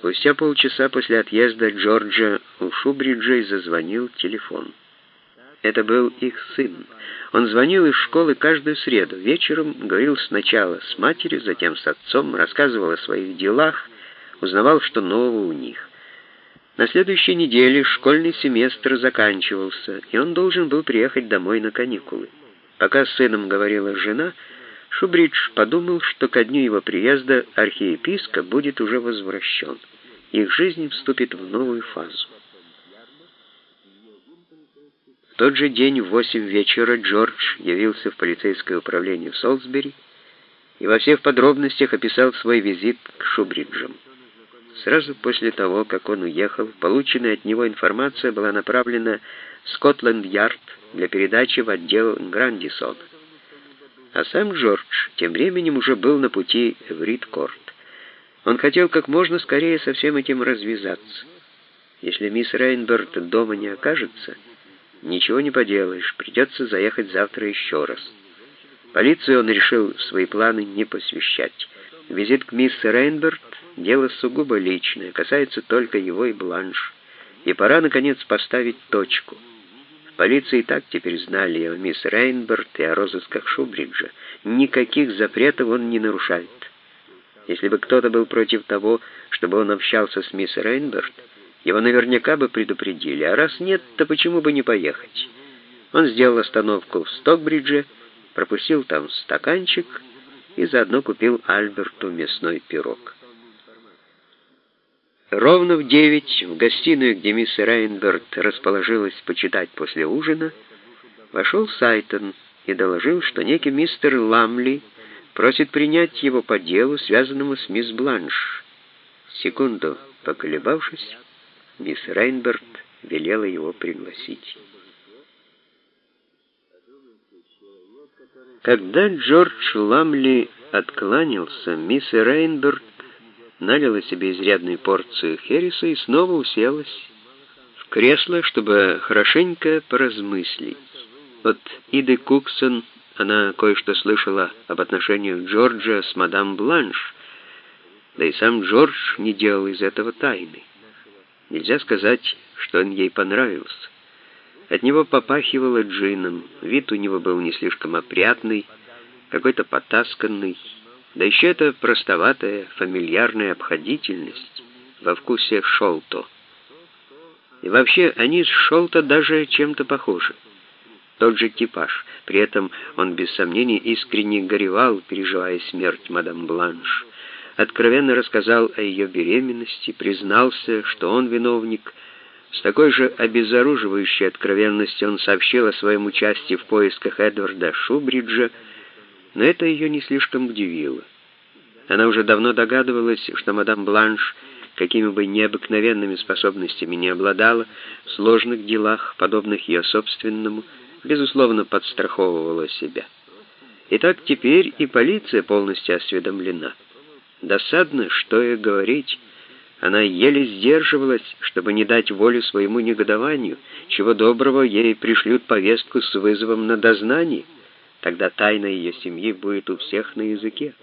Спустя полчаса после отъезда Джорджа у Шубриджей зазвонил телефон. Это был их сын. Он звонил из школы каждую среду. Вечером говорил сначала с матерью, затем с отцом, рассказывал о своих делах, узнавал, что нового у них. На следующей неделе школьный семестр заканчивался, и он должен был приехать домой на каникулы. Пока с сыном говорила жена, Шубридж подумал, что ко дню его приезда архиепископ будет уже возвращен. Их жизнь вступит в новую фазу. В тот же день в 8 вечера Джордж явился в полицейское управление в Солсбери и во всех подробностях описал свой визит к Шубриджам. Сразу после того, как он уехал, полученная от него информация была направлена в Скотланд-Ярд для передачи в отдел Грандисона. А сам Джордж тем временем уже был на пути в Рид-Корт. Он хотел как можно скорее со всем этим развязаться. Если мисс Рейнберт дома не окажется, ничего не поделаешь, придется заехать завтра еще раз. Полицию он решил в свои планы не посвящать. Визит к мисс Рейнберт — дело сугубо личное, касается только его и Бланш. И пора, наконец, поставить точку. В полиции и так теперь знали о мисс Рейнберт и о розысках Шубриджа. Никаких запретов он не нарушает. Если бы кто-то был против того, чтобы он общался с мисс Рейнберт, его наверняка бы предупредили, а раз нет, то почему бы не поехать? Он сделал остановку в Стокбридже, пропустил там стаканчик и заодно купил Альберту мясной пирог. Ровно в 9 в гостиную, где мисс Рейнберт расположилась почитать после ужина, вошел Сайтон и доложил, что некий мистер Ламли просит принять его по делу, связанному с мисс Бланш. Секунду поколебавшись, мисс Рейнберт велела его пригласить. Когда Джордж Ламли откланялся, мисс Рейнберт налила себе изрядную порцию хереса и снова уселась в кресло, чтобы хорошенько поразмыслить. От Иды Куксон она кое-что слышала об отношениях Джорджа с мадам Бланш, да и сам Джордж не делал из этого тайны. Нельзя сказать, что он ей понравился. От него попахивало джином, вид у него был не слишком опрятный, какой-то потасканный, да еще эта простоватая фамильярная обходительность во вкусе Шолто. И вообще, они с Шолто даже чем-то похожи. Тот же типаж. При этом он без сомнения искренне горевал, переживая смерть мадам Бланш. Откровенно рассказал о ее беременности, признался, что он виновник. С такой же обезоруживающей откровенностью он сообщил о своем участии в поисках Эдварда Шубриджа, но это ее не слишком удивило. Она уже давно догадывалась, что мадам Бланш, какими бы необыкновенными способностями не обладала, в сложных делах, подобных ее собственному, безусловно, подстраховывала себя. Итак, теперь и полиция полностью осведомлена. Досадно, что и говорить, она еле сдерживалась, чтобы не дать волю своему негодованию, чего доброго ей пришлют повестку с вызовом на дознание, тогда тайна ее семьи будет у всех на языке.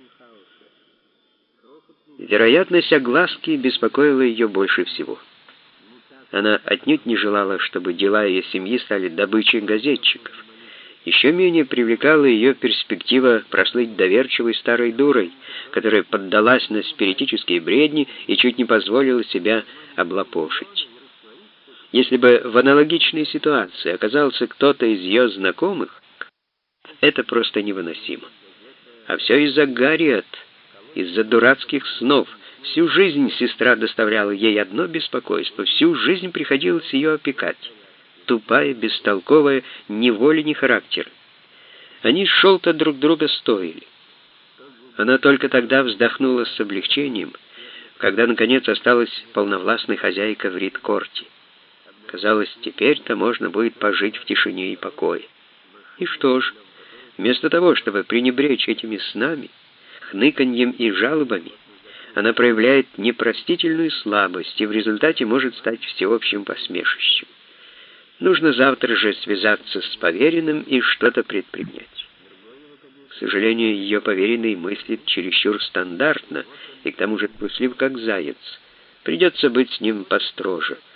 Вероятность огласки беспокоила ее больше всего. Она отнюдь не желала, чтобы дела ее семьи стали добычей газетчиков. Еще менее привлекала ее перспектива прослыть доверчивой старой дурой, которая поддалась на спиритические бредни и чуть не позволила себя облапошить. Если бы в аналогичной ситуации оказался кто-то из ее знакомых, это просто невыносимо. А все из-за Гарриет, из-за дурацких снов. Всю жизнь сестра доставляла ей одно беспокойство, всю жизнь приходилось ее опекать. Тупая, бестолковая, ни воли, ни характера. Они с Шолто друг друга стоили. Она только тогда вздохнула с облегчением, когда, наконец, осталась полновластной хозяйкой в Рид-Корте. Казалось, теперь-то можно будет пожить в тишине и покое. И что ж, вместо того, чтобы пренебречь этими снами, хныканьем и жалобами, она проявляет непростительную слабость и в результате может стать всеобщим посмешищем. Нужно завтра же связаться с поверенным и что-то предпринять. К сожалению, ее поверенный мыслит чересчур стандартно и к тому же труслив как заяц. Придется быть с ним построже.